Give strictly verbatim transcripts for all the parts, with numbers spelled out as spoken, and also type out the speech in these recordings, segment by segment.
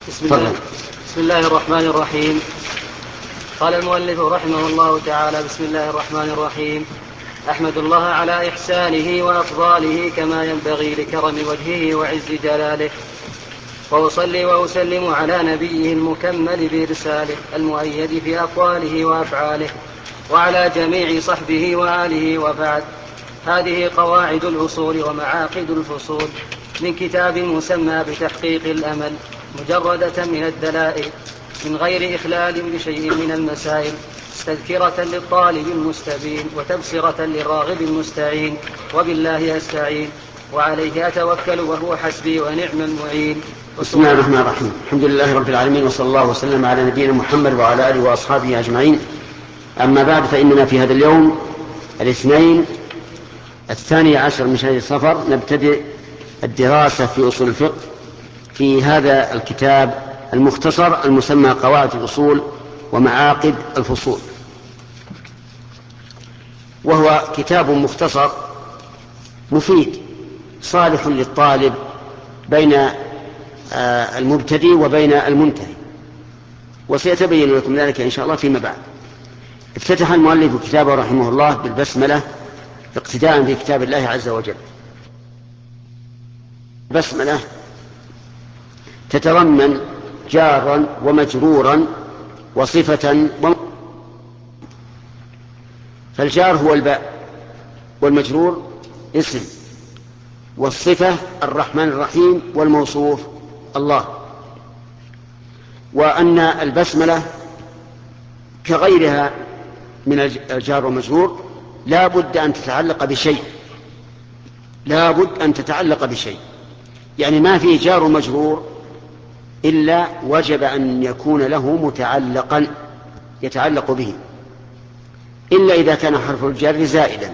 بسم الله, بسم الله الرحمن الرحيم. قال المؤلف رحمه الله تعالى: بسم الله الرحمن الرحيم. أحمد الله على إحسانه وأفضاله كما ينبغي لكرم وجهه وعز جلاله، وأصلي وأسلم على نبيه المكمل برساله المؤيد في أقواله وأفعاله، وعلى جميع صحبه وآله، وبعد. هذه قواعد الأصول ومعاقد الفصول من كتاب مسمى بتحقيق الأمل، مجردة من الدلائل من غير إخلال بشيء من المسائل، تذكرة للطالب المستبين وتبصرة للراغب المستعين، وبالله أستعين وعليه أتوكل وهو حسبي ونعم المعين. بسم الله الرحمن الرحيم. الحمد لله رب العالمين، وصلى الله وسلم على نبينا محمد وعلى آله وأصحابه أجمعين. أما بعد، فإننا في هذا اليوم الاثنين الثاني عشر من شهر صفر نبتدئ الدراسة في أصول الفقه في هذا الكتاب المختصر المسمى قواعد الأصول ومعاقد الفصول، وهو كتاب مختصر مفيد صالح للطالب بين المبتدئ وبين المنتهي، وسيتبين لكم ذلك إن شاء الله فيما بعد. افتتح المؤلف كتابه رحمه الله بالبسملة اقتداء في كتاب الله عز وجل. البسملة تتضمن جارا ومجرورا وصفة وم... فالجار هو الباء، والمجرور اسم، والصفة الرحمن الرحيم، والموصوف الله. وأن البسملة كغيرها من الجار والمجرور لا بد أن تتعلق بشيء، لا بد أن تتعلق بشيء، يعني ما في جار ومجرور إلا وجب أن يكون له متعلقا يتعلق به، إلا إذا كان حرف الجر زائدا.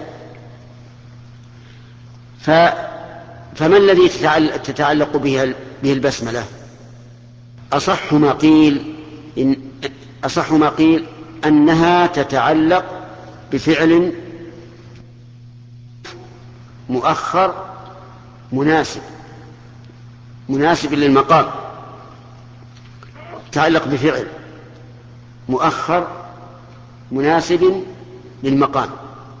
ف... فما الذي تتعلق به به البسملة؟ أصح ما قيل إن أصح ما قيل أنها تتعلق بفعل مؤخر مناسب مناسب للمقام، تتعلق بفعل مؤخر مناسب للمقام.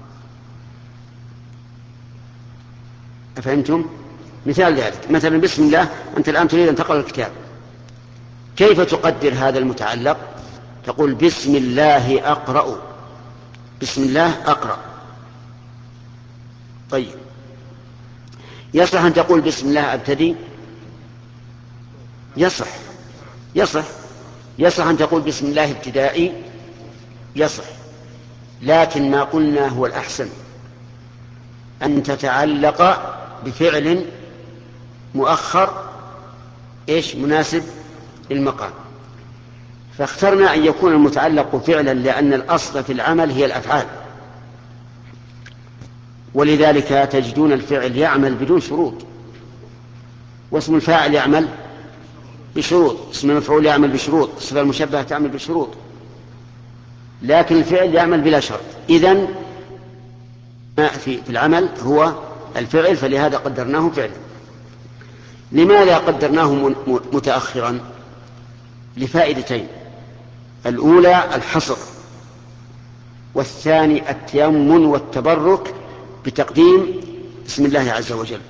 أفهمتم؟ مثال ذلك مثلا بسم الله، أنت الآن تريد أن تقرأ الكتاب، كيف تقدر هذا المتعلق؟ تقول بسم الله أقرأ، بسم الله أقرأ. طيب، يصح أن تقول بسم الله أبتدي؟ يصح يصح يصح أن تقول بسم الله ابتدائي؟ يصح، لكن ما قلنا هو الأحسن أن تتعلق بفعل مؤخر إيش مناسب للمقام. فاخترنا أن يكون المتعلق فعلا، لأن الأصل في العمل هي الأفعال، ولذلك تجدون الفعل يعمل بدون شروط، واسم الفاعل يعمل بشروط، اسم المفعول يعمل بشروط، الصفة المشبهة تعمل بشروط، لكن الفعل يعمل بلا شرط. إذن ما في العمل هو الفعل، فلهذا قدرناه فعلا. لماذا قدرناه متأخرا؟ لفائدتين: الأولى الحصر، والثاني التيمم والتبرك بتقديم بسم الله عز وجل.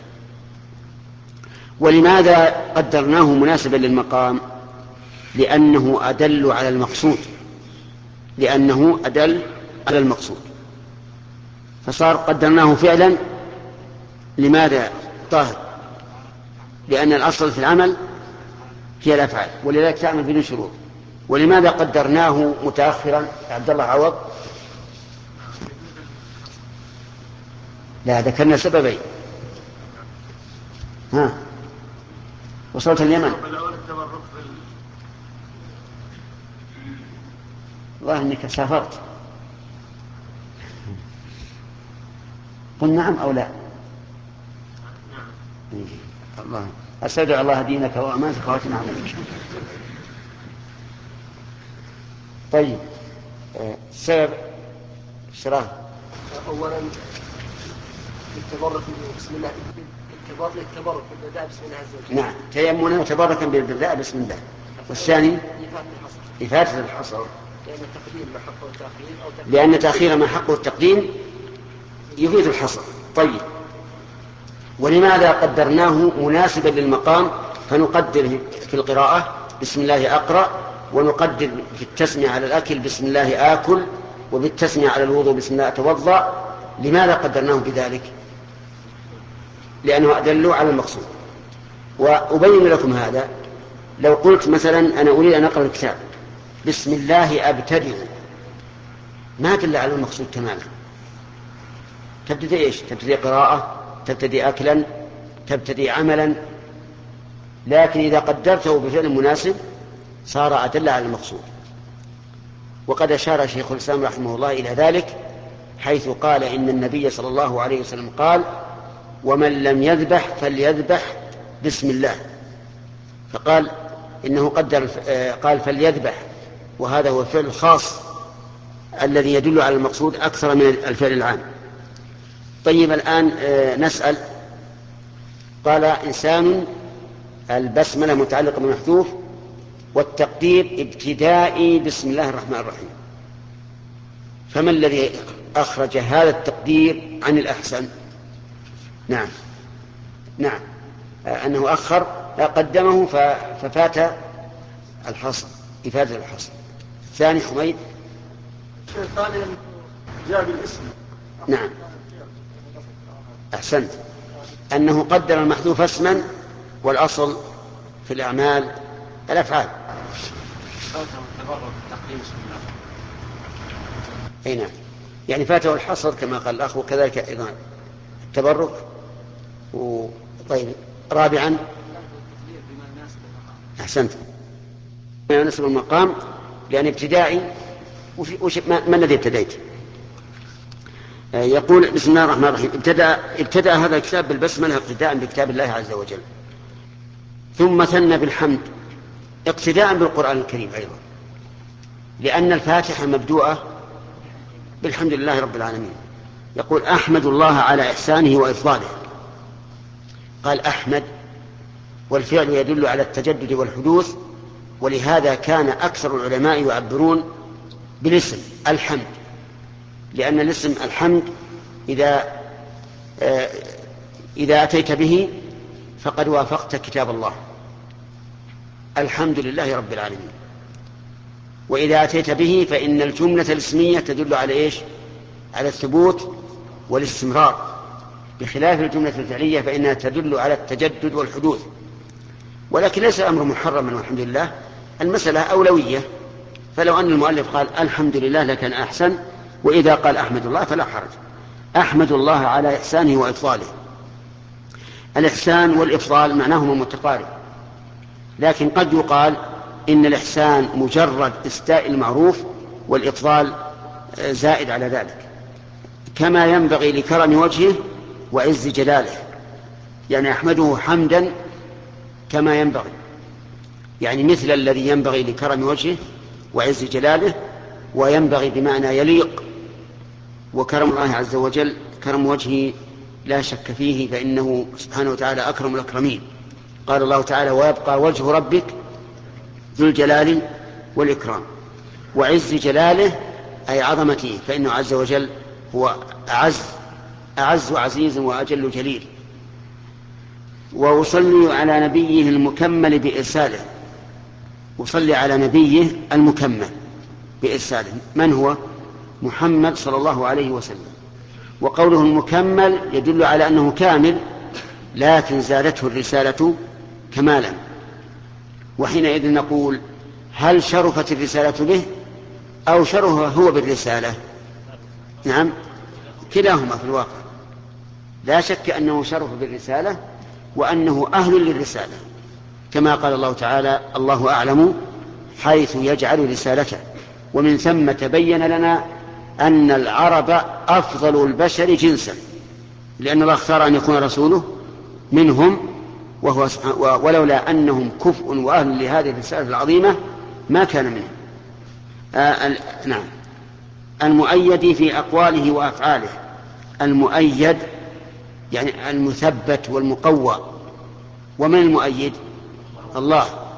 ولماذا قدرناه مناسبا للمقام؟ لأنه أدل على المقصود، لأنه أدل على المقصود فصار قدرناه فعلا. لماذا طاهر؟ لأن الأصل في العمل هي الأفعال، ولذلك تعمل بدون شروط. ولماذا قدرناه متأخرا عبد الله عوض؟ لا، ذكرنا سببين. ها، وصلت اليمن؟ والله انك سافرت. قل نعم او لا. الله استودع الله دينك وامانتك واتنا عملك. طيب، السبب الشراء اولا التبرك بسم الله، التبرك بالبداء بسم الله عز وجل. نعم، تيمنا وتبركا بالبداء بسم الله. والثاني إفادة الحصر، لأن تأخير ما حقه التقديم يفيد الحصر. طيب، ولماذا قدرناه مناسبا للمقام؟ فنقدر في القراءة بسم الله أقرأ، ونقدر في التسمية على الأكل بسم الله آكل، وبالتسمية على الوضوء بسم الله أتوضأ. لماذا قدرناه بذلك؟ لأنه أدل على المقصود. وأبين لكم هذا. لو قلت مثلا أنا أريد أن أقرأ الكتاب بسم الله أبتدئ، ما دل على المقصود تماما. تبتدي إيش؟ تبتدي قراءة، تبتدي أكلا، تبتدي عملا. لكن إذا قدرته بفعل مناسب صار أدل على المقصود. وقد أشار شيخ الإسلام رحمه الله إلى ذلك حيث قال إن النبي صلى الله عليه وسلم قال ومن لم يذبح فليذبح بسم الله، فقال إنه قدر قال فليذبح، وهذا هو الفعل الخاص الذي يدل على المقصود أكثر من الفعل العام. طيب، الآن نسأل. قال إنسان البسملة متعلقة بالمحذوف والتقدير ابتدائي بسم الله الرحمن الرحيم، فما الذي أخرج هذا التقدير عن الأحسن؟ نعم نعم أنه أخر قدمه ففات الحصر، إفادة الحصر. ثاني حميد جاء بالاسم. نعم أحسنت، أنه قدر المحذوف اسما والأصل في الأعمال الأفعال. أي نعم، يعني فاته الحصر كما قال الأخ، وكذلك أيضا التبرك. و... طيب، رابعا أحسنت ما يناسب المقام، لأن ابتدائي وش... ما... ما الذي ابتديت؟ يقول بسم الله الرحمن الرحيم. ابتدأ, ابتدأ هذا الكتاب بالبسملة اقتداء بكتاب الله عز وجل، ثم ثنى بالحمد اقتداء بالقرآن الكريم أيضا، لأن الفاتحة مبدوءة بالحمد لله رب العالمين. يقول أحمد الله على إحسانه وإفضاله، قال أحمد، والفعل يدل على التجدد والحدوث، ولهذا كان أكثر العلماء يعبرون بالاسم الحمد، لأن الاسم الحمد إذا آه إذا أتيت به فقد وافقت كتاب الله، الحمد لله رب العالمين. وإذا أتيت به فإن الجملة الاسمية تدل على إيش؟ على الثبوت والاستمرار، بخلاف الجملة الفعلية فإنها تدل على التجدد والحدوث. ولكن ليس الأمر محرما والحمد لله، المسألة أولوية. فلو أن المؤلف قال الحمد لله لكان أحسن، وإذا قال أحمد الله فلا حرج. أحمد الله على إحسانه وإفضاله. الإحسان والإفضال معناهما متقارب، لكن قد يقال إن الإحسان مجرد إسداء المعروف، والإفضال زائد على ذلك، كما ينبغي لكرم وجهه وعز جلاله. يعني أحمده حمدا كما ينبغي، يعني مثل الذي ينبغي لكرم وجهه وعز جلاله، وينبغي بمعنى يليق. وكرم الله عز وجل كرم وجهه لا شك فيه، فإنه سبحانه وتعالى أكرم الأكرمين. قال الله تعالى ويبقى وجه ربك ذو الجلال والإكرام. وعز جلاله أي عظمته، فإنه عز وجل هو أعز أعز عزيز وأجل جليل. وأصلي على نبيه المكمل بإرساله، أصلي على نبيه المكمل بإرساله، من هو؟ محمد صلى الله عليه وسلم. وقوله المكمل يدل على أنه كامل، لكن زادته الرسالة كمالا. وحينئذ نقول هل شرفت الرسالة به أو شرفه هو بالرسالة؟ نعم، كلاهما في الواقع. لا شك أنه شرف بالرسالة وأنه أهل للرسالة، كما قال الله تعالى الله أعلم حيث يجعل رسالته. ومن ثم تبين لنا أن العرب أفضل البشر جنسا، لأن الله اختار أن يكون رسوله منهم، وهو ولولا أنهم كفء وأهل لهذه الرسالة العظيمة ما كان منهم. آه نعم. المؤيد في أقواله وأفعاله، المؤيد يعني المثبت والمقوى. ومن المؤيد؟ الله.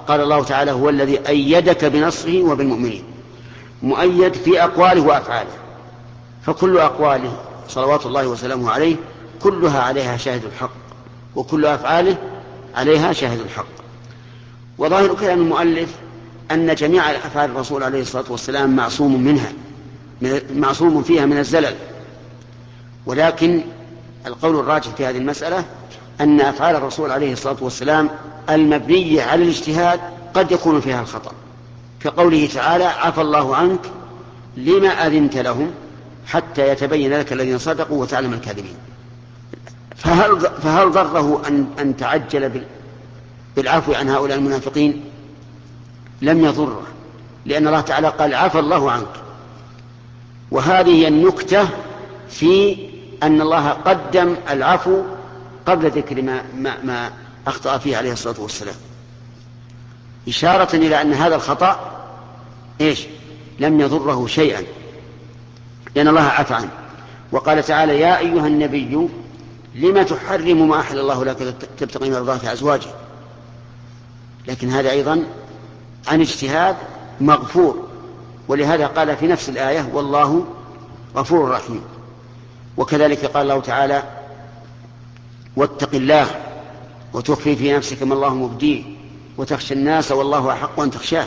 قال الله تعالى هو الذي أيدك بنصره وبالمؤمنين، مؤيد في أقواله وأفعاله، فكل أقواله صلوات الله وسلامه عليه كلها عليها شاهد الحق، وكل أفعاله عليها شاهد الحق. وظاهر كلام المؤلف أن جميع أفعال الرسول عليه الصلاة والسلام معصوم منها، معصوم فيها من الزلل، ولكن القول الراجح في هذه المسألة أن أفعال الرسول عليه الصلاة والسلام المبنية على الاجتهاد قد يكون فيها الخطأ، كقوله تعالى عفى الله عنك لما أذنت لهم حتى يتبين لك الذين صدقوا وتعلم الكاذبين. فهل, فهل ضره أن, أن تعجل بالعفو عن هؤلاء المنافقين؟ لم يضره، لأن الله تعالى قال عفى الله عنك. وهذه هي النكتة في أن الله قدم العفو قبل ذكر ما, ما, ما أخطأ فيه عليه الصلاة والسلام، إشارة إلى أن هذا الخطأ إيش؟ لم يضره شيئا، لأن الله عفى عنه. وقال تعالى يا أيها النبي لما تحرم ما أحل الله لك تبتغي مرضات أزواجه، لكن هذا أيضا عن اجتهاد مغفور، ولهذا قال في نفس الآية والله غفور رحيم. وكذلك قال الله تعالى واتق الله وتخفي في نفسك ما الله مبديه وتخشى الناس والله أحق أن تخشاه،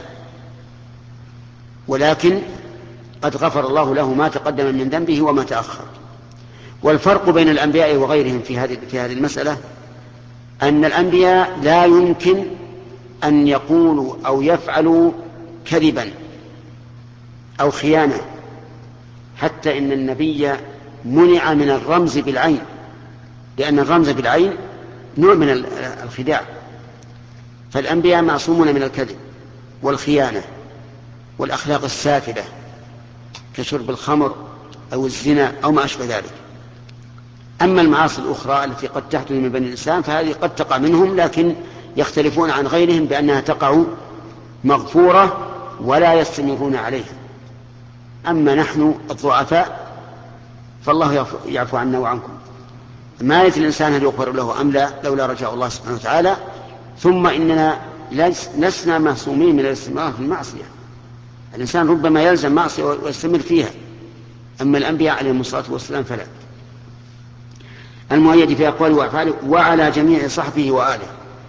ولكن قد غفر الله له ما تقدم من ذنبه وما تأخر. والفرق بين الأنبياء وغيرهم في هذه في هذه المسألة أن الأنبياء لا يمكن أن يقولوا أو يفعلوا كذبا أو خيانة، حتى إن النبي منع من الرمز بالعين، لأن الرمز بالعين نوع من الخداع. فالأنبياء معصومون من الكذب والخيانة والأخلاق السافلة كشرب الخمر أو الزنا أو ما أشبه ذلك. أما المعاصي الأخرى التي قد تحدث من بني الإنسان فهذه قد تقع منهم، لكن يختلفون عن غيرهم بأنها تقع مغفورة ولا يستمرون عليها. أما نحن الضعفاء فالله يعفو عنا وعنكم. ما يدري الإنسان هل يغفر له أم لا لولا رجاء الله سبحانه وتعالى. ثم إننا لسنا معصومين من الاستمرار في المعصية، الإنسان ربما يلزم معصية ويستمر فيها، أما الأنبياء عليهم الصلاة والسلام فلا. المؤيد في أقواله وأفعاله وعلى جميع صحبه وآله.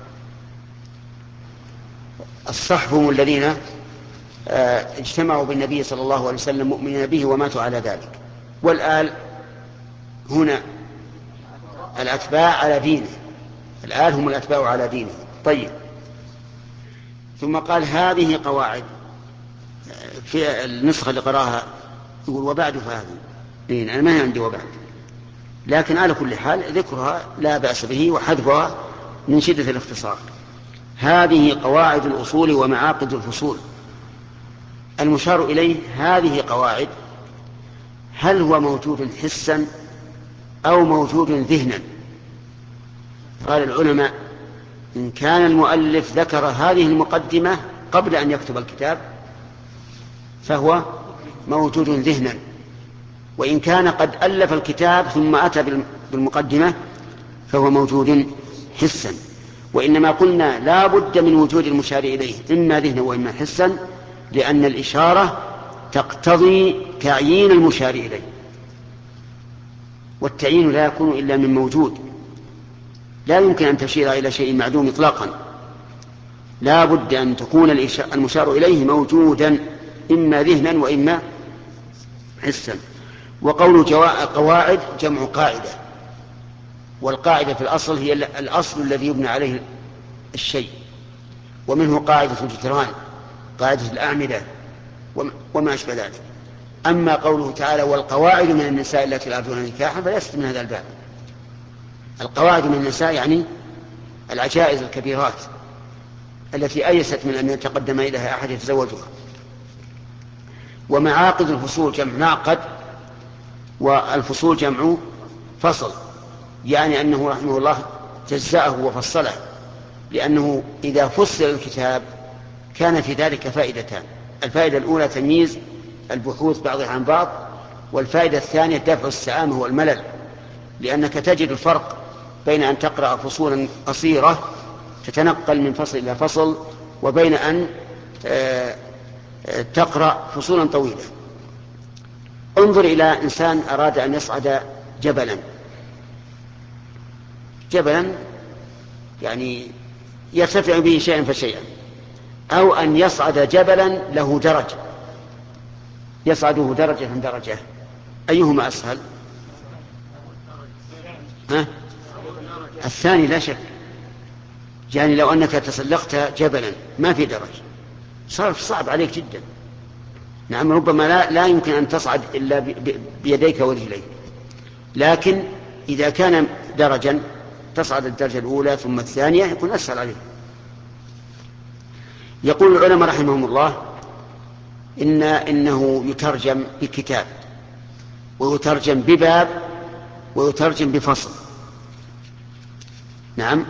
الصحب هم الذين اجتمعوا بالنبي صلى الله عليه وسلم مؤمنين به وماتوا على ذلك. والآل هنا الأتباع على دينه، الآل هم الأتباع على دينه. طيب، ثم قال هذه قواعد. في النسخة اللي قراها يقول وبعد فهذه، أنا ما عندي وبعد، لكن على كل حال ذكرها لا بأس به وحذفها من شدة الاختصار. هذه قواعد الأصول ومعاقد الفصول. المشار إليه هذه قواعد، هل هو موجود حسا أو موجود ذهنا؟ قال العلماء إن كان المؤلف ذكر هذه المقدمة قبل أن يكتب الكتاب فهو موجود ذهنا، وإن كان قد ألف الكتاب ثم أتى بالمقدمة فهو موجود حسا. وإنما قلنا لا بد من وجود المشار إليه إما ذهنا وإما حسا، لأن الإشارة تقتضي تعيين المشار إليه، والتعيين لا يكون إلا من موجود، لا يمكن أن تشير إلى شيء معدوم إطلاقا، لا بد أن تكون المشار إليه موجودا إما ذهنا وإما حسا. وقول قواعد جمع قاعدة، والقاعدة في الأصل هي الأصل الذي يبنى عليه الشيء، ومنه قاعدة الجدران، قاعدة الأعمدة وما أشبه ذلك. أما قوله تعالى والقواعد من النساء التي لا يرجون نكاحا فليست من هذا الباب. القواعد من النساء يعني العجائز الكبيرات التي أيست من أن يتقدم إليها أحد يتزوجها. ومعاقد الفصول جمع معقد، والفصول جمع فصل، يعني أنه رحمه الله جزأه وفصله، لأنه إذا فصل الكتاب كان في ذلك فائدتان: الفائدة الأولى تمييز البحوث بعضها عن بعض، والفائدة الثانية دفع السآمة والملل، لأنك تجد الفرق بين أن تقرأ فصولا قصيرة تتنقل من فصل إلى فصل، وبين أن تقرأ فصولا طويلة. انظر إلى إنسان أراد أن يصعد جبلا جبلا يعني يرتفع به شيئا فشيئا، أو أن يصعد جبلا له درج يصعده درجة درجة، أيهما أسهل؟ ها؟ الثاني لا شك. يعني لو أنك تسلقت جبلا ما في درج صار صعب عليك جدا. نعم، ربما لا, لا يمكن أن تصعد إلا بيديك ورجليك، لكن إذا كان درجا تصعد الدرجة الأولى ثم الثانية يكون أسهل عليك. يقول العلماء رحمهم الله إن إنه يترجم بكتاب، ويترجم بباب، ويترجم بفصل. نعم،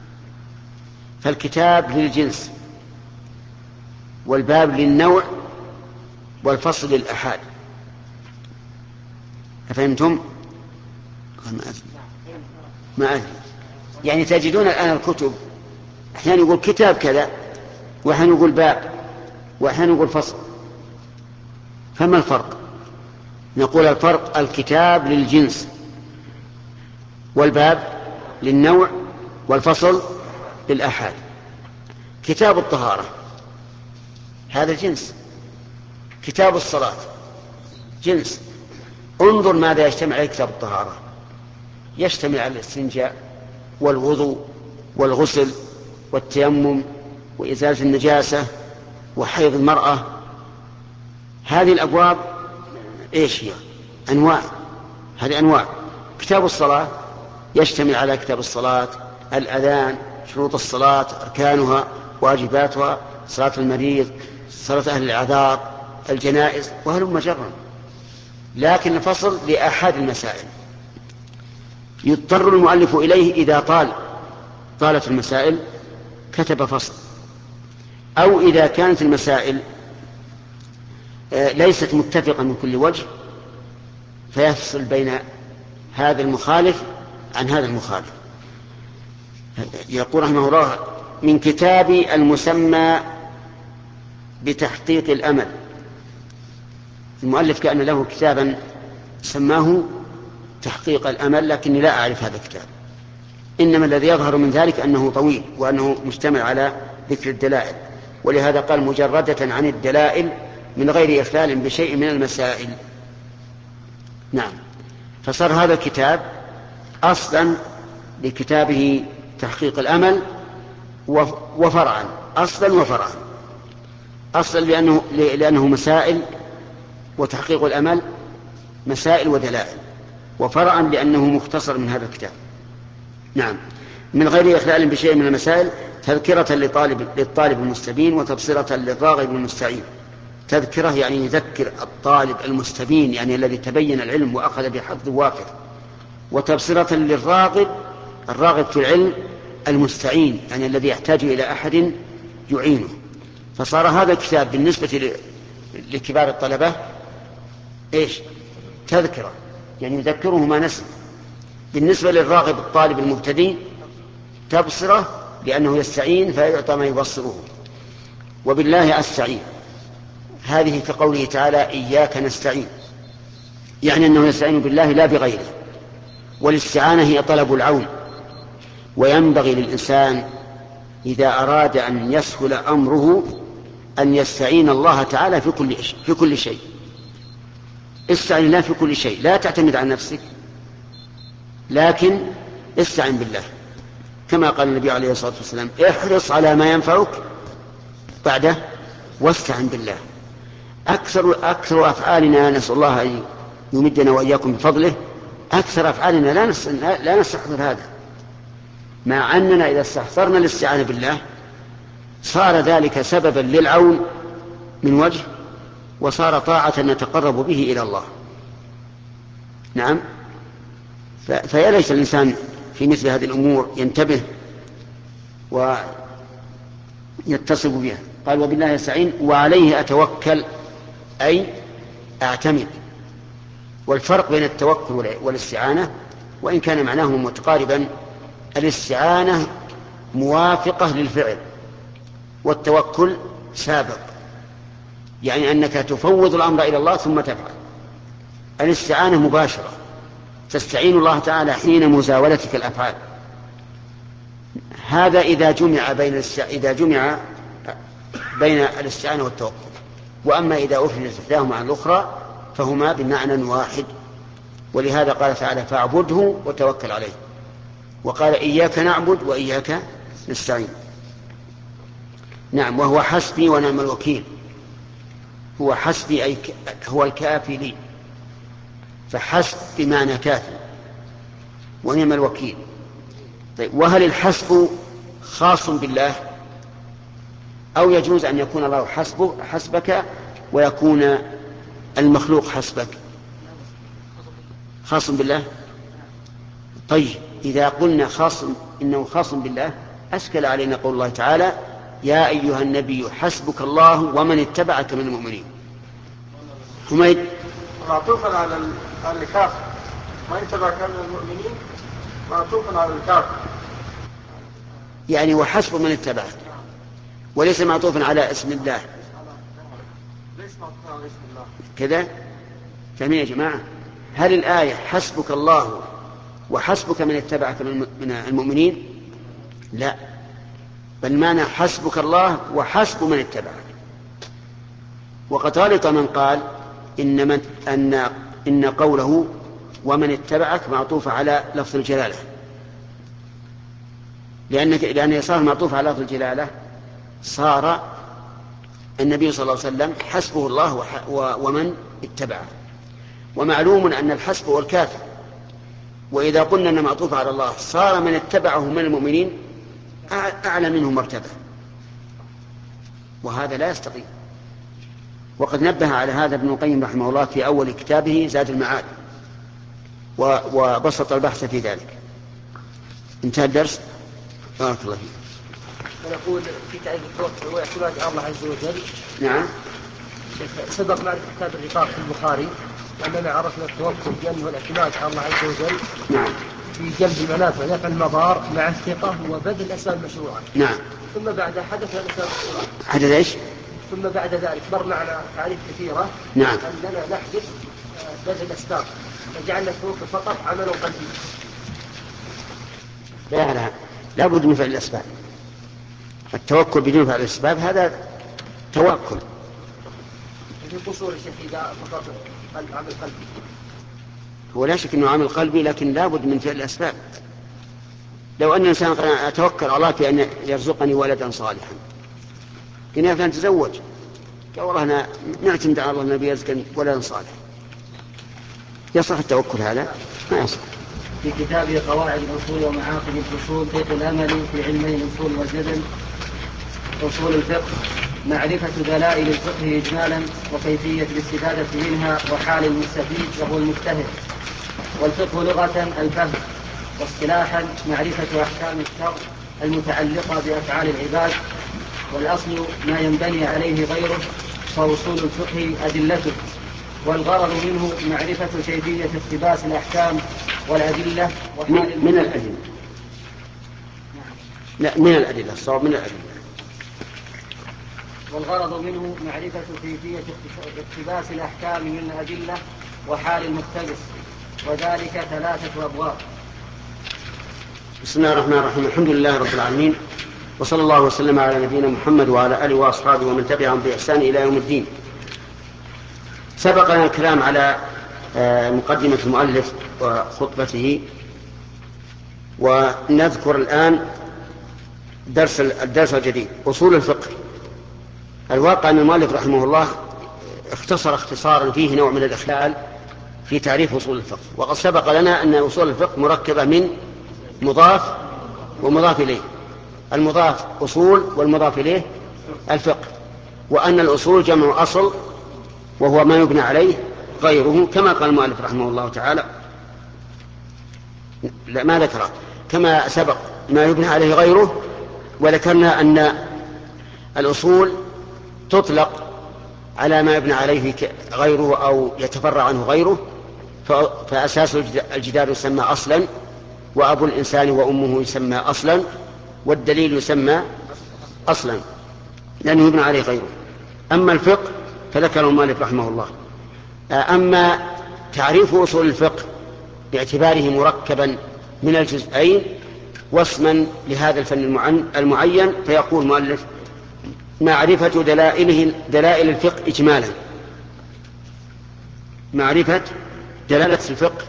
فالكتاب للجنس، والباب للنوع، والفصل للأحاد. أفهمتم؟ ما أدري ما أدري يعني تجدون الآن الكتب أحيانا يقول كتاب كذا، وأحيانا يقول باب، وأحيانا يقول فصل. فما الفرق؟ نقول الفرق الكتاب للجنس، والباب للنوع، والفصل للأحاد. كتاب الطهارة هذا جنس، كتاب الصلاة جنس. انظر ماذا يجتمع عليه كتاب الطهارة: يجتمع على الاستنجاء والوضوء والغسل والتيمم وإزالة النجاسة وحيض المرأة. هذه الأبواب إيش هي؟ أنواع. هذه أنواع. كتاب الصلاة يجتمع على كتاب الصلاة الأذان، شروط الصلاة، أركانها، واجباتها، صلاة المريض، صلاة أهل الأعذار، الجنائز، وهلم جرا. لكن الفصل لأحد المسائل يضطر المؤلف إليه إذا طال طالت المسائل كتب فصل، أو إذا كانت المسائل ليست متفقة من كل وجه فيفصل بين هذا المخالف عن هذا المخالف. يقول رحمه الله: من كتابي المسمى بتحقيق الأمل. المؤلف كأن له كتابا سماه تحقيق الأمل، لكني لا أعرف هذا الكتاب، إنما الذي يظهر من ذلك أنه طويل وأنه مشتمل على ذكر الدلائل، ولهذا قال مجردة عن الدلائل من غير إخلال بشيء من المسائل. نعم، فصار هذا الكتاب أصلا لكتابه تحقيق الأمل وفرعا، أصلا وفرعا. أصلا لأنه, لأنه مسائل، وتحقيق الأمل مسائل ودلائل، وفرعا لأنه مختصر من هذا الكتاب. نعم، من غير إخلال بشيء من المسائل، تذكرة للطالب, للطالب المستبين، وتبصرة للراغب المستعين. تذكرة يعني يذكر الطالب المستبين، يعني الذي تبين العلم وأخذ بحظ وافر، وتبصرة للراغب، الراغب في العلم، المستعين يعني الذي يحتاج إلى أحد يعينه. فصار هذا الكتاب بالنسبة لكبار الطلبة إيش؟ تذكرة، يعني يذكره ما نسي. بالنسبة للراغب الطالب المبتدئ تبصرة، لأنه يستعين فيعطى ما يبصره. وبالله أستعين، هذه كقوله تعالى: إياك نستعين، يعني أنه يستعين بالله لا بغيره. والاستعانة هي طلب العون. وينبغي للإنسان إذا أراد أن يسهل أمره أن يستعين الله تعالى في كل شيء في كل شيء. استعين الله في كل شيء، لا تعتمد على نفسك، لكن استعن بالله، كما قال النبي عليه الصلاة والسلام: احرص على ما ينفعك بعده واستعن بالله. أكثر, أكثر أفعالنا، نسأل الله أن يمدنا وإياكم بفضله، أكثر أفعالنا لا, نس... لا نستحضر هذا، مع أننا إذا استحضرنا الاستعانة بالله صار ذلك سببا للعون من وجه، وصار طاعة نتقرب به إلى الله. نعم، ف... فيا ليت الإنسان في مثل هذه الأمور ينتبه ويتصف بها. قال: وبالله يستعين وعليه أتوكل، أي أعتمد. والفرق بين التوكل والاستعانة وإن كان معناهما متقاربا، الاستعانة موافقة للفعل، والتوكل سابق، يعني أنك تفوض الأمر إلى الله ثم تفعل. الاستعانة مباشرة، تستعين الله تعالى حين مزاولتك الأفعال. هذا إذا جمع بين الس... إذا جمع بين الاستعانة والتوكل. وأما إذا أفردت إحداهما عن الأخرى فهما بمعنى واحد. ولهذا قال تعالى فاعبده وتوكل عليه، وقال إياك نعبد وإياك نستعين. نعم، وهو حسبي ونعم الوكيل. هو حسبي أي هو الكافي لي، فحسب بمعنى كافي، ونعم الوكيل. طيب، وهل الحسب خاص بالله أو يجوز أن يكون الله حسبك, حسبك ويكون المخلوق حسبك؟ خاص بالله. طيب، إذا قلنا خاص إنه خاص بالله أشكل علينا قول الله تعالى يا أيها النبي حسبك الله ومن اتبعك من المؤمنين. حميد. معطوفا على الكافر، من اتبعك من المؤمنين معطوفا على الكافر، يعني وحسب من اتبعك، وليس معطوفا على اسم الله. ليس معطوفا على اسم الله كذا. فهمين يا جماعة؟ هل الآية حسبك الله وحسبك من اتبعك من المؤمنين؟ لا، بل معنى حسبك الله وحسب من اتبعك. وقد غلط من قال إن, من أن, إن قوله ومن اتبعك معطوف على لفظ الجلالة، لأن لأن صار معطوف على لفظ الجلالة صار النبي صلى الله عليه وسلم حسبه الله ومن اتبعه. ومعلوم أن الحسب هو الكافي، وإذا قلنا أن معطوف على الله صار من اتبعه من المؤمنين أعلى منه مرتبة، وهذا لا يستقيم. وقد نبه على هذا ابن القيم رحمه الله في أول كتابه زاد المعاد، وبسط البحث في ذلك. انتهى الدرس. بارك الله فيك. ونقول في تعريف التوكل هو اعتماد على الله عز وجل. نعم. سبق معرفة كتاب الرقاق في البخاري أننا عرفنا التوكل بأنه الاعتماد على الله عز وجل. نعم. في جلب المنافع ودفع المضار مع الثقة وبذل الأسباب المشروعة. نعم. ثم بعد حدث الأسباب المشروعة. حدث ايش؟ ثم بعد ذلك مر معنا تعريف كثيرة. نعم. أننا نحدث بذل الأسباب فجعلنا التوكل فقط عمل قلبي. لا لا لا بد من فعل الأسباب. التوكل بدون فعل الأسباب هذا توكل. في قصور الشيخ إذا فقط عمل قلبي. هو لا شك أنه عمل قلبي، لكن لا بد من فعل الأسباب. لو أن الإنسان قال أتوكل على الله في أن يرزقني ولدا صالحا، كنا فلان تزوج، قال والله أنا نعتمد على الله النبي يرزقني ولدا صالحا، يصح التوكل هذا؟ ما يصح. في كتابه قواعد الأصول ومعاقد الفصول ضيق الأمل في علمي الأصول والجدل أصول الفقه معرفة دلائل الفقه إجمالا وكيفية الاستفادة منها وحال المستفيد وهو المجتهد. والفقه لغة الفهم، واصطلاحا معرفة أحكام الشرع المتعلقة بأفعال العباد، والأصل ما ينبني عليه غيره، فأصول الفقه أدلته، والغرض منه معرفة كيفية اقتباس الأحكام والأدلة وحال من, من الأدلة. لا، من الأدلة، الصواب من الأدلة. والغرض منه معرفة كيفية اقتباس الأحكام من الأدلة وحال المقتبس، وذلك ثلاثة أبواب. بسم الله الرحمن الرحيم. الحمد لله رب العالمين، وصلى الله وسلم على نبينا محمد وعلى آله وأصحابه ومن تبعهم بإحسان إلى يوم الدين. سبق لنا الكلام على مقدمة المؤلف وخطبته، ونذكر الآن درس الدرس الجديد أصول الفقه. الواقع أن المؤلف رحمه الله اختصر اختصارا فيه نوع من الإخلال في تعريف أصول الفقه. وقد سبق لنا أن أصول الفقه مركبة من مضاف ومضاف إليه. المضاف أصول والمضاف إليه الفقه، وأن الأصول جمع أصل وهو ما يبنى عليه غيره، كما قال المؤلف رحمه الله تعالى. لا، ما ذكره كما سبق ما يبنى عليه غيره، وذكرنا أن الأصول تطلق على ما يبنى عليه غيره أو يتفرع عنه غيره. فأساس الجدار يسمى أصلا، وأبو الإنسان وأمه يسمى أصلا، والدليل يسمى أصلا. لأنه يبنى عليه غيره. أما الفقه فذكره المؤلف رحمه الله. أما تعريف أصول الفقه باعتباره مركبا من الجزئين واسما لهذا الفن المعين، فيقول المؤلف: معرفة دلائله دلائل الفقه إجمالا. معرفة دلالة الفقه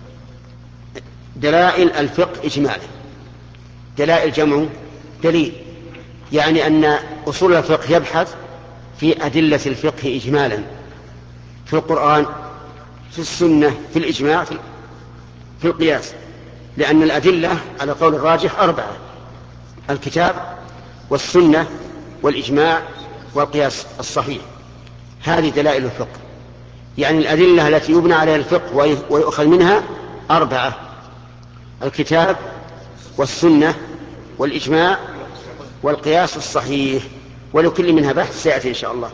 دلائل الفقه إجمالا. دلائل جمع دليل، يعني أن أصول الفقه يبحث في أدلة الفقه إجمالا، في القرآن، في السنة، في الإجماع، في القياس، لأن الأدلة على قول الراجح أربعة: الكتاب والسنة والإجماع والقياس الصحيح. هذه دلائل الفقه، يعني الأدلة التي يبنى عليها الفقه ويؤخذ منها أربعة: الكتاب والسنة والإجماع والقياس الصحيح، ولكل منها بحث سيأتي إن شاء الله.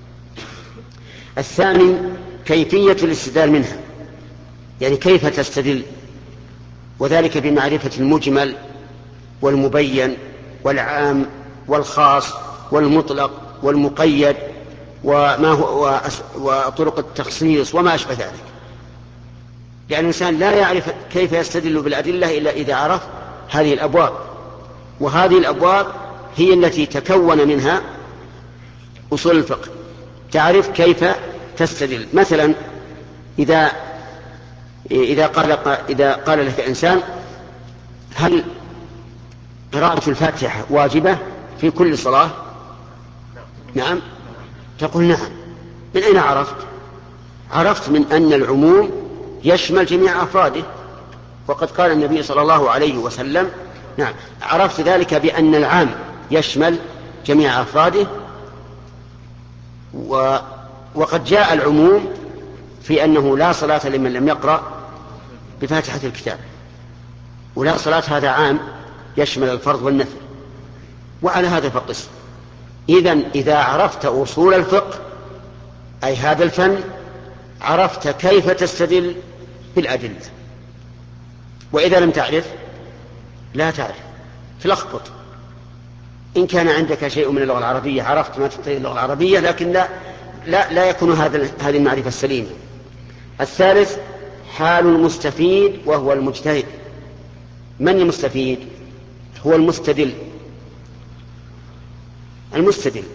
الثاني كيفية الاستدلال منها، يعني كيف تستدل، وذلك بمعرفة المجمل والمبين والعام والخاص والمطلق والمقيد وما هو وطرق التخصيص وما أشبه ذلك. لأن الإنسان لا يعرف كيف يستدل بالأدلة إلا إذا عرف هذه الأبواب، وهذه الأبواب هي التي تكون منها أصول الفقه. تعرف كيف تستدل. مثلا إذا إذا قال إذا قال لك إنسان: هل قراءة الفاتحة واجبة في كل صلاة؟ نعم. تقول: نعم. من أين عرفت؟ عرفت من أن العموم يشمل جميع أفراده، وقد قال النبي صلى الله عليه وسلم. نعم، عرفت ذلك بأن العام يشمل جميع أفراده، و... وقد جاء العموم في أنه لا صلاة لمن لم يقرأ بفاتحة الكتاب، ولا صلاة هذا عام يشمل الفرض والنفل، وعلى هذا فقس. إذن إذا عرفت أصول الفقه أي هذا الفن عرفت كيف تستدل بالأدلة. وإذا لم تعرف لا تعرف، تلخبط. إن كان عندك شيء من اللغة العربية عرفت ما تستدل اللغة العربية، لكن لا لا, لا يكون هذا هذه المعرفة السليمة. الثالث حال المستفيد وهو المجتهد. من المستفيد؟ هو المستدل. المستدل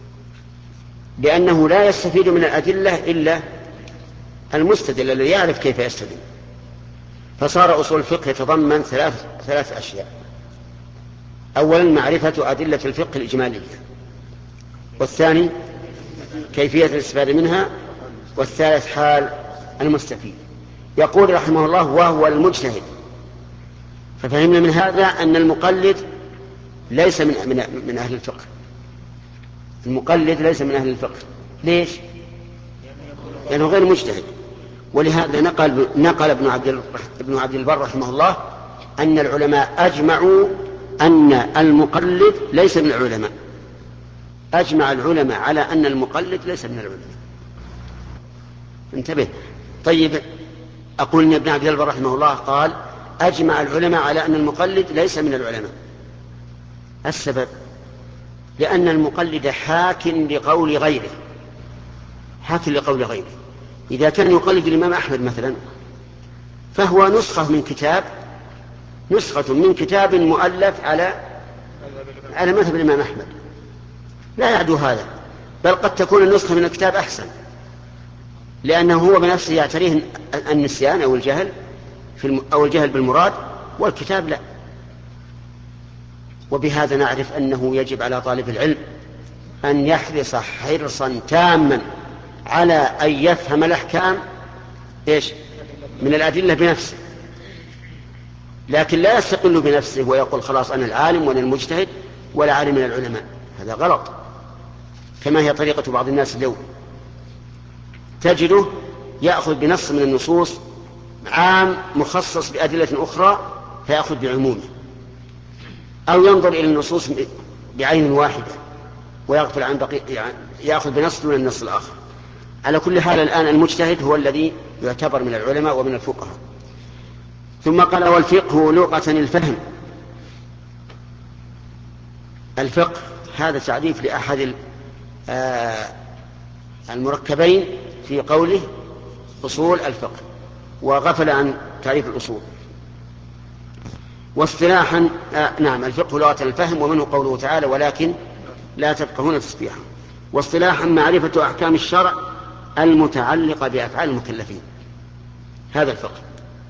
لأنه لا يستفيد من الأدلة إلا المستدل الذي يعرف كيف يستدل. فصار أصول الفقه يتضمن ثلاث ثلاث أشياء: أولا معرفة أدلة الفقه الإجمالية، والثاني كيفية الاستفادة منها، والثالث حال المستفيد. يقول رحمه الله: وهو المجتهد. ففهمنا من هذا أن المقلد ليس من, من, من أهل الفقه. المقلد ليس من أهل الفقه. ليش؟ لأنه غير مجتهد. ولهذا نقل, نقل ابن, عبد ابن عبد البر رحمه الله أن العلماء أجمعوا أن المقلد ليس من العلماء. أجمع العلماء على أن المقلد ليس من العلماء. انتبه. طيب، أقول أن ابن عبد البر رحمه الله قال: أجمع العلماء على أن المقلد ليس من العلماء. السبب: لأن المقلد حاك لقول غيره. حاك لقول غيره. إذا كان يقلد الإمام أحمد مثلا، فهو نسخة من كتاب نسخة من كتاب مؤلف على على مذهب الإمام أحمد، لا يعدو هذا، بل قد تكون النسخة من الكتاب أحسن، لأنه هو بنفسه يعتريه النسيان أو الجهل في أو الجهل بالمراد، والكتاب لا. وبهذا نعرف أنه يجب على طالب العلم أن يحرص حرصا تاما على أن يفهم الأحكام إيش من الأدلة بنفسه، لكن لا يستقل بنفسه ويقول: خلاص أنا العالم وأنا المجتهد ولا عالم من العلماء. هذا غلط، كما هي طريقة بعض الناس اليوم. تجده يأخذ بنص من النصوص عام مخصص بأدلة أخرى فيأخذ بعمومه، أو ينظر إلى النصوص بعين واحدة ويغفل عن بقية، يعني يأخذ بنص من النص الآخر. على كل حال الآن المجتهد هو الذي يعتبر من العلماء ومن الفقهاء. ثم قال: والفقه لغة الفهم. الفقه هذا تعريف لأحد المركبين في قوله أصول الفقه، وغفل عن تعريف الأصول. واصطلاحا آه نعم الفقه لغة الفهم، ومنه قوله تعالى ولكن لا تفقهون تسبيحا. واصطلاحا معرفة أحكام الشرع المتعلقة بأفعال المكلفين، هذا الفقه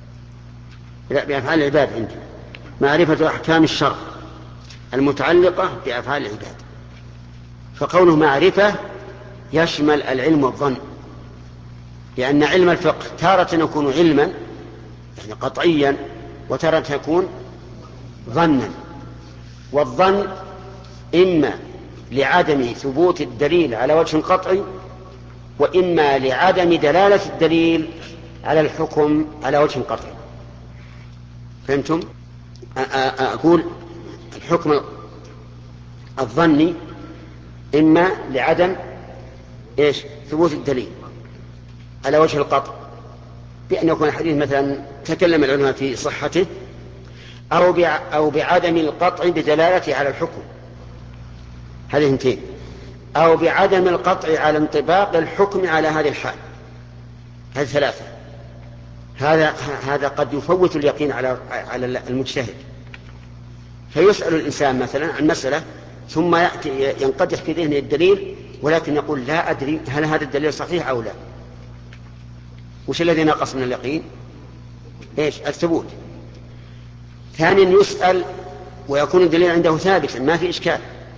لا بأفعال العباد عندي، معرفة أحكام الشرع المتعلقة بأفعال العباد. فقوله معرفة يشمل العلم والظن، لأن علم الفقه تارة يكون علما يعني قطعيا، وتارة يكون ظنا. والظن إما لعدم ثبوت الدليل على وجه قطعي، وإما لعدم دلالة الدليل على الحكم على وجه قطعي. فهمتم؟ أقول الحكم الظني إما لعدم إيش ثبوت الدليل على وجه القطع، بأن يكون الحديث مثلا تكلم العلماء في صحته، أو أو بعدم القطع بدلالته على الحكم، هذه اثنتين، أو بعدم القطع على انطباق الحكم على هذه الحال، هذه ثلاثة. هذا هذا قد يفوت اليقين على على المجتهد، فيسأل الإنسان مثلا عن مسألة ثم يأتي ينقدح في ذهنه الدليل، ولكن يقول لا أدري هل هذا الدليل صحيح أو لا. وش الذي نقص من اليقين؟ إيش؟ الثبوت. ثانيا يسأل ويكون الدليل عنده ثابتا ما في إشكال،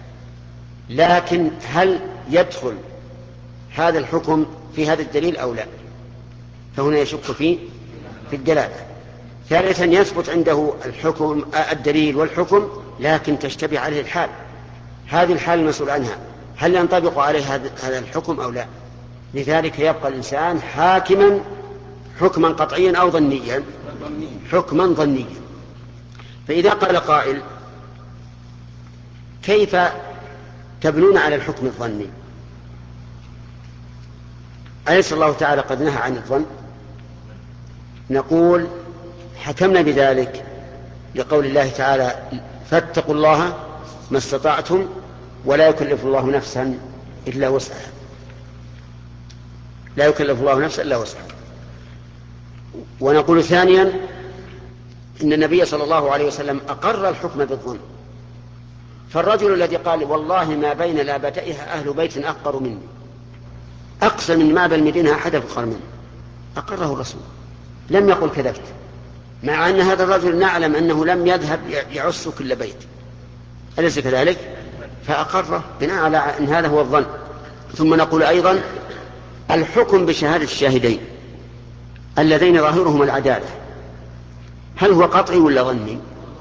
لكن هل يدخل هذا الحكم في هذا الدليل أو لا؟ فهنا يشك فيه في الدلالة. ثالثا يثبت عنده الحكم الدليل والحكم، لكن تشتبه عليه الحال، هذه الحال المسؤول عنها هل ينطبق عليه هذا الحكم أو لا؟ لذلك يبقى الإنسان حاكما حكما قطعيا أو ظنيا، حكما ظنيا. فإذا قال قائل كيف تبنون على الحكم الظني؟ أليس الله تعالى قد نهى عن الظن؟ نقول حكمنا بذلك لقول الله تعالى فاتقوا الله ما استطعتم ولا يكلف الله نفسا إلا وسعها، لا يكلف الله نفسا إلا وسعها. ونقول ثانيا إن النبي صلى الله عليه وسلم أقر الحكم بالظن، فالرجل الذي قال والله ما بين لابتيها أهل بيت أفقر مني، أقسم من ما بين مدينها أحد أفقر مني، أقره الرسول، لم يقل كذبت، مع أن هذا الرجل نعلم أنه لم يذهب يعص كل بيت، أليس كذلك؟ فأقره بناء على أن هذا هو الظن. ثم نقول أيضا الحكم بشهادة الشاهدين اللذين ظاهرهم العدالة هل هو قطعي ولا ظني؟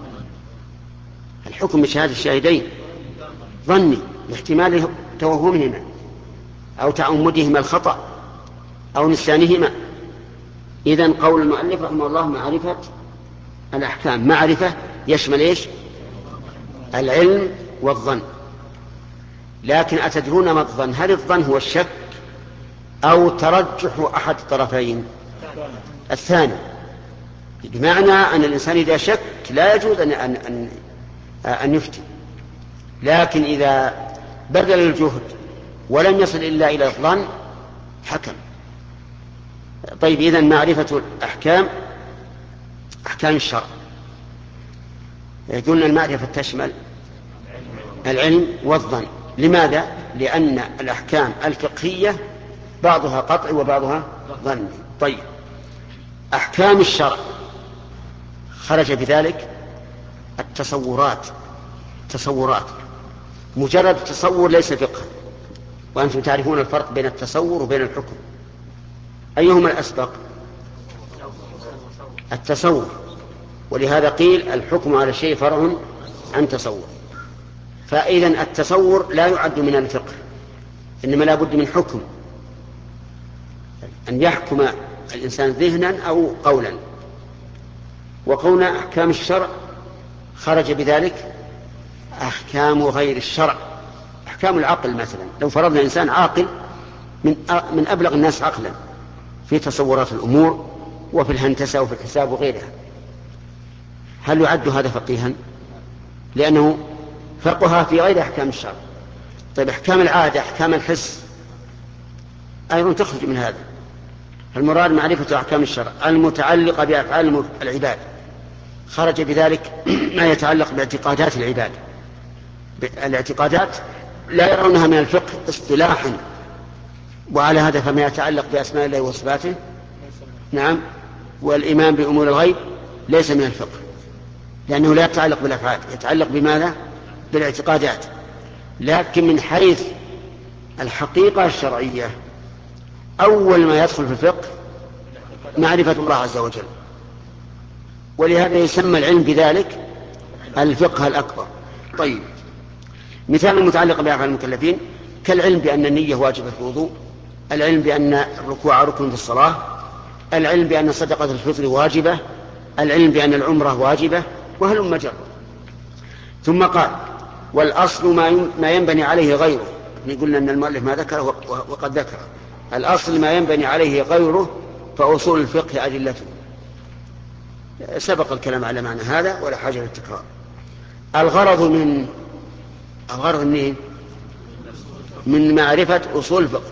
الحكم بشهادة الشاهدين ظني لاحتمال توهمهما أو تعمدهما الخطأ أو نسيانهما. إذن قول المؤلف رحمه الله معرفة الأحكام، معرفة يشمل إيش؟ العلم والظن. لكن أتدرون ما الظن؟ هل الظن هو الشك أو ترجح أحد الطرفين؟ الثاني، بمعنى أن الإنسان إذا شك لا يجوز أن, أن, أن, أن يفتي، لكن إذا بذل الجهد ولم يصل إلا إلى الظن حكم. طيب إذن معرفة الأحكام أحكام الشرع، قلنا المعرفة تشمل العلم والظن. لماذا؟ لأن الأحكام الفقهية بعضها قطعي وبعضها ظني. طيب أحكام الشرع خرج بذلك التصورات، تصورات مجرد التصور ليس فقه، وأنتم تعرفون الفرق بين التصور وبين الحكم، أيهما الأسبق؟ التصور، ولهذا قيل الحكم على الشيء فرع عن تصور. فإذن التصور لا يعد من الفقه، إنما لا بد من حكم، أن يحكم الإنسان ذهنا أو قولا. وقولنا أحكام الشرع خرج بذلك أحكام غير الشرع، أحكام العقل مثلا، لو فرضنا إنسان عاقل من من أبلغ الناس عقلا في تصورات الأمور وفي الهندسة وفي الحساب وغيرها، هل يعد هذا فقيها؟ لأنه فقه في غير أحكام الشرع، طيب أحكام العادة أحكام الحس أيضا تخرج من هذا. المراد معرفة أحكام الشرع المتعلقة بأفعال العباد، خرج بذلك ما يتعلق باعتقادات العباد. الاعتقادات لا يرونها من الفقه اصطلاحا، وعلى هذا فما يتعلق بأسماء الله وصفاته نعم والإيمان بأمور الغيب ليس من الفقه، لأنه لا يتعلق بالأفعال، يتعلق بماذا؟ بالاعتقادات. لكن من حيث الحقيقة الشرعية أول ما يدخل في الفقه معرفة الله عز وجل، ولهذا يسمى العلم بذلك الفقه الأكبر. طيب، مثال متعلق بأفعال المكلفين كالعلم بأن النية واجبة في الوضوء، العلم بأن الركوع ركن في الصلاة، العلم بأن صدقة الفطر واجبة، العلم بأن العمرة واجبة، وهلم مجرى. ثم قال والأصل ما ينبني عليه غيره. قلنا أن المؤلف ما ذكره وقد ذكر الأصل ما ينبني عليه غيره فأصول الفقه أدلته. سبق الكلام على معنى هذا ولا حاجة للتكرار. الغرض من الغرض من من معرفة أصول الفقه،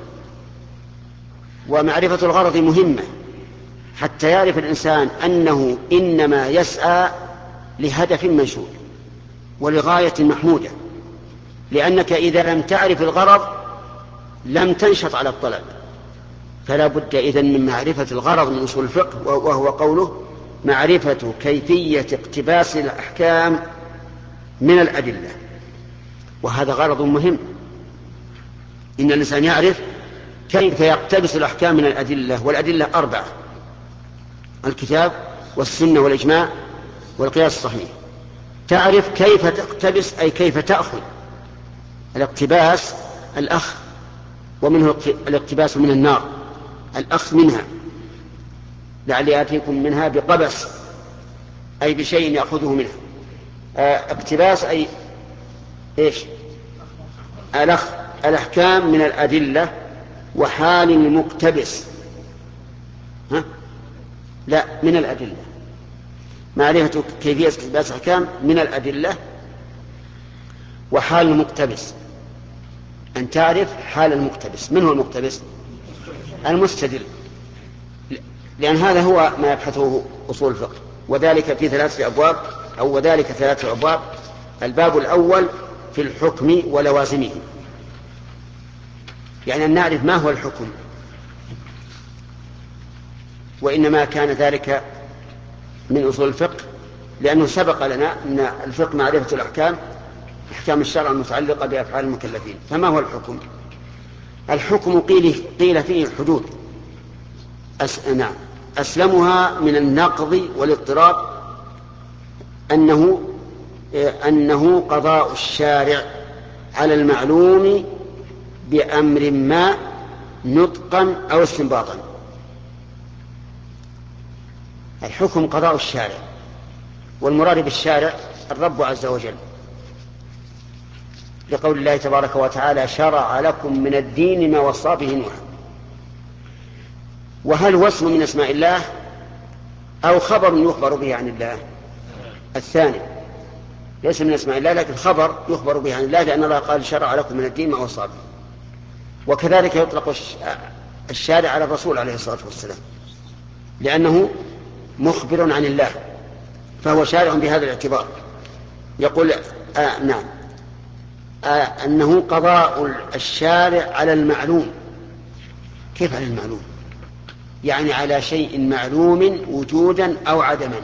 ومعرفة الغرض مهمة حتى يعرف الإنسان أنه إنما يسعى لهدف منشود ولغاية محمودة، لأنك إذا لم تعرف الغرض لم تنشط على الطلب. فلا بد إذن من معرفة الغرض من أصول الفقه، وهو قوله معرفة كيفية اقتباس الأحكام من الأدلة، وهذا غرض مهم. إن الإنسان يعرف كيف يقتبس الأحكام من الأدلة، والأدلة أربعة: الكتاب والسنة والإجماع والقياس الصحيح. تعرف كيف تقتبس أي كيف تأخذ. الاقتباس الأخذ، ومنه الاقتباس من النار، الأخذ منها. لعلي آتيكم منها بقبس أي بشيء يأخذه منها. اقتباس أي إيش؟ الأخذ الأحكام من الأدلة. وحال المقتبس ها؟ لا، من الأدلة. معرفة كيفية اقتباس الأحكام من الأدلة. وحال المقتبس أن تعرف حال المقتبس. من هو المقتبس؟ المستدل، لأن هذا هو ما يبحثه أصول الفقه، وذلك في ثلاثة أبواب أو وذلك ثلاثة أبواب. الباب الأول في الحكم ولوازمه، يعني أن نعرف ما هو الحكم، وإنما كان ذلك من أصول الفقه لأنه سبق لنا أن الفقه معرفة الأحكام، أحكام الشرع المتعلقة بأفعال المكلفين. فما هو الحكم؟ الحكم قيل, قيل فيه الحدود. أس... نعم أسلمها من النقض والاضطراب أنه أنه قضاء الشارع على المعلوم بأمر ما نطقا أو استنباطا. الحكم قضاء الشارع، والمراد بالشارع الرب عز وجل، لقول الله تبارك وتعالى شرع لكم من الدين ما وصى به نوحا. وهل هو اسم من اسماء الله أو خبر يخبر به عن الله؟ الثاني، ليس من اسماء الله لكن خبر يخبر به عن الله، لأن الله قال شرع لكم من الدين ما وصى به. وكذلك يطلق الشارع على الرسول عليه الصلاة والسلام لأنه مخبر عن الله، فهو شارع بهذا الاعتبار. يقول آه نعم آه أنه قضاء الشارع على المعلوم. كيف على المعلوم؟ يعني على شيء معلوم وجودا أو عدما،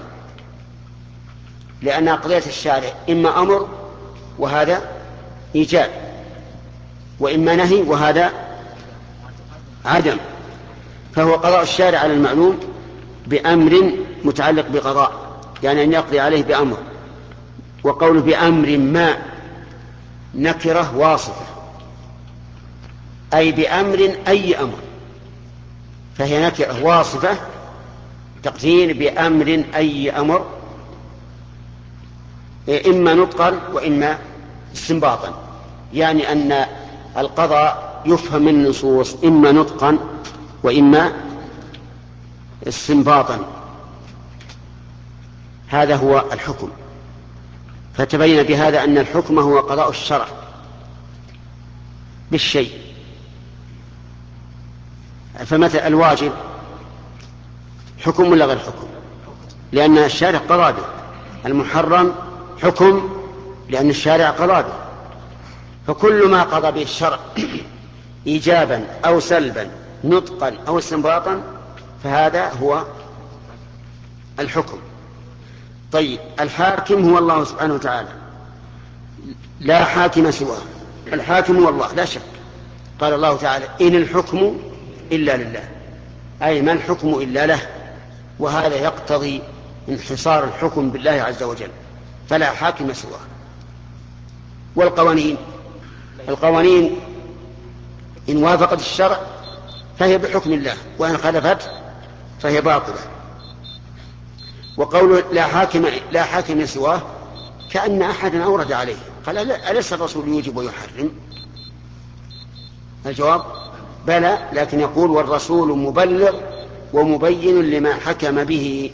لأن قضية الشارع إما أمر وهذا إيجاب، وإما نهي وهذا عدم. فهو قضاء الشارع على المعلوم بأمر متعلق بقضاء، يعني أن يقضي عليه بأمر. وقول بأمر ما نكرة واصفة، أي بأمر أي أمر، فهي نكرة واصفة تقدير بأمر أي أمر، إما نطقا وإما استنباطا، يعني أن القضاء يفهم من النصوص إما نطقا وإما استنباطا. هذا هو الحكم. فتبين بهذا أن الحكم هو قضاء الشرع، بالشيء. فمثل الواجب حكم ولا غير حكم؟ لأن الشارع قضى به. المحرم حكم لأن الشارع قضى به. فكل ما قضى به الشرع إيجابا أو سلبا نطقا أو استنباطا فهذا هو الحكم. طيب الحاكم هو الله سبحانه وتعالى لا حاكم سواه. الحاكم هو الله لا شك. قال الله تعالى إن الحكم إلا لله، أي ما الحكم إلا له، وهذا يقتضي انحصار الحكم بالله عز وجل، فلا حاكم سواه. والقوانين القوانين إن وافقت الشرع فهي بحكم الله، وإن خالفت فهي باطلة. وقول لا حاكم لا حاكم سواه كأن أحدا أورد عليه قال أليس الرسول يوجب ويحرم؟ الجواب بلى، لكن يقول والرسول مبلغ ومبين لما حكم به.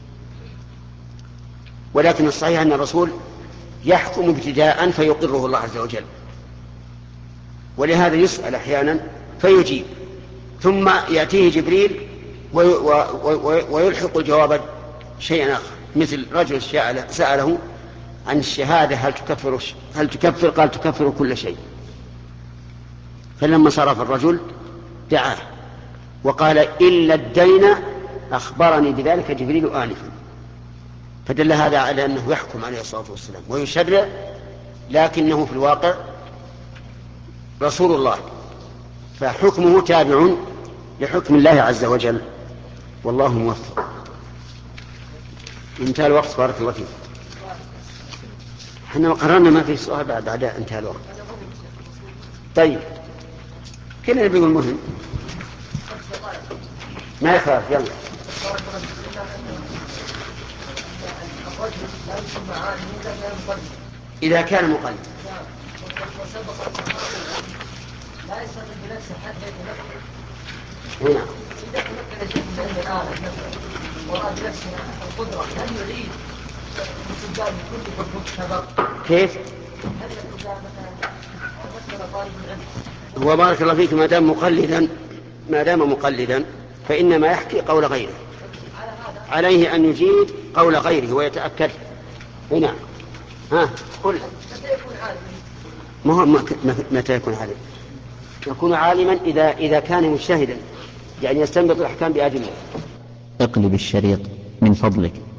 ولكن الصحيح أن الرسول يحكم ابتداء فيقره الله عز وجل، ولهذا يسأل أحيانا فيجيب، ثم يأتيه جبريل ويلحق الجواب شيئا آخر. مثل رجل سأله عن الشهادة هل تكفر, هل تكفر قال تكفر كل شيء. فلما صرف الرجل دعاه وقال إلا الدين أخبرني بذلك جبريل آنفا. فدل هذا على أنه يحكم عليه الصلاة والسلام ويشرع، لكنه في الواقع رسول الله، فحكمه تابع لحكم الله عز وجل، والله موفق. انتهى الوقت بارك الله فيك. احنا قررنا ما في سؤال بعد بعد انتهى الوقت. طيب كنا نبي المهم ما يخاف يلا. إذا كان مقلد لا يستطيع بنفسه حتى يتنفذ. هنا إذا تمكن شيء من الآلة ورأى بنفسه القدرة هل يعيد الاستبدال بكل حكم سبق؟ كيف؟ هل إذا مثلا مثل طالب العلم هو بارك الله فيك ما دام مقلدا ما دام مقلدا فإنما يحكي قول غيره، عليه أن يجيب قول غيره ويتأكد. هنا ها قل متى يكون عالما؟ ما هو متى يكون عالما؟ يكون عالما إذا إذا كان مجتهدا، يعني يستنبط الأحكام بأدلة. اقلب الشريط من فضلك.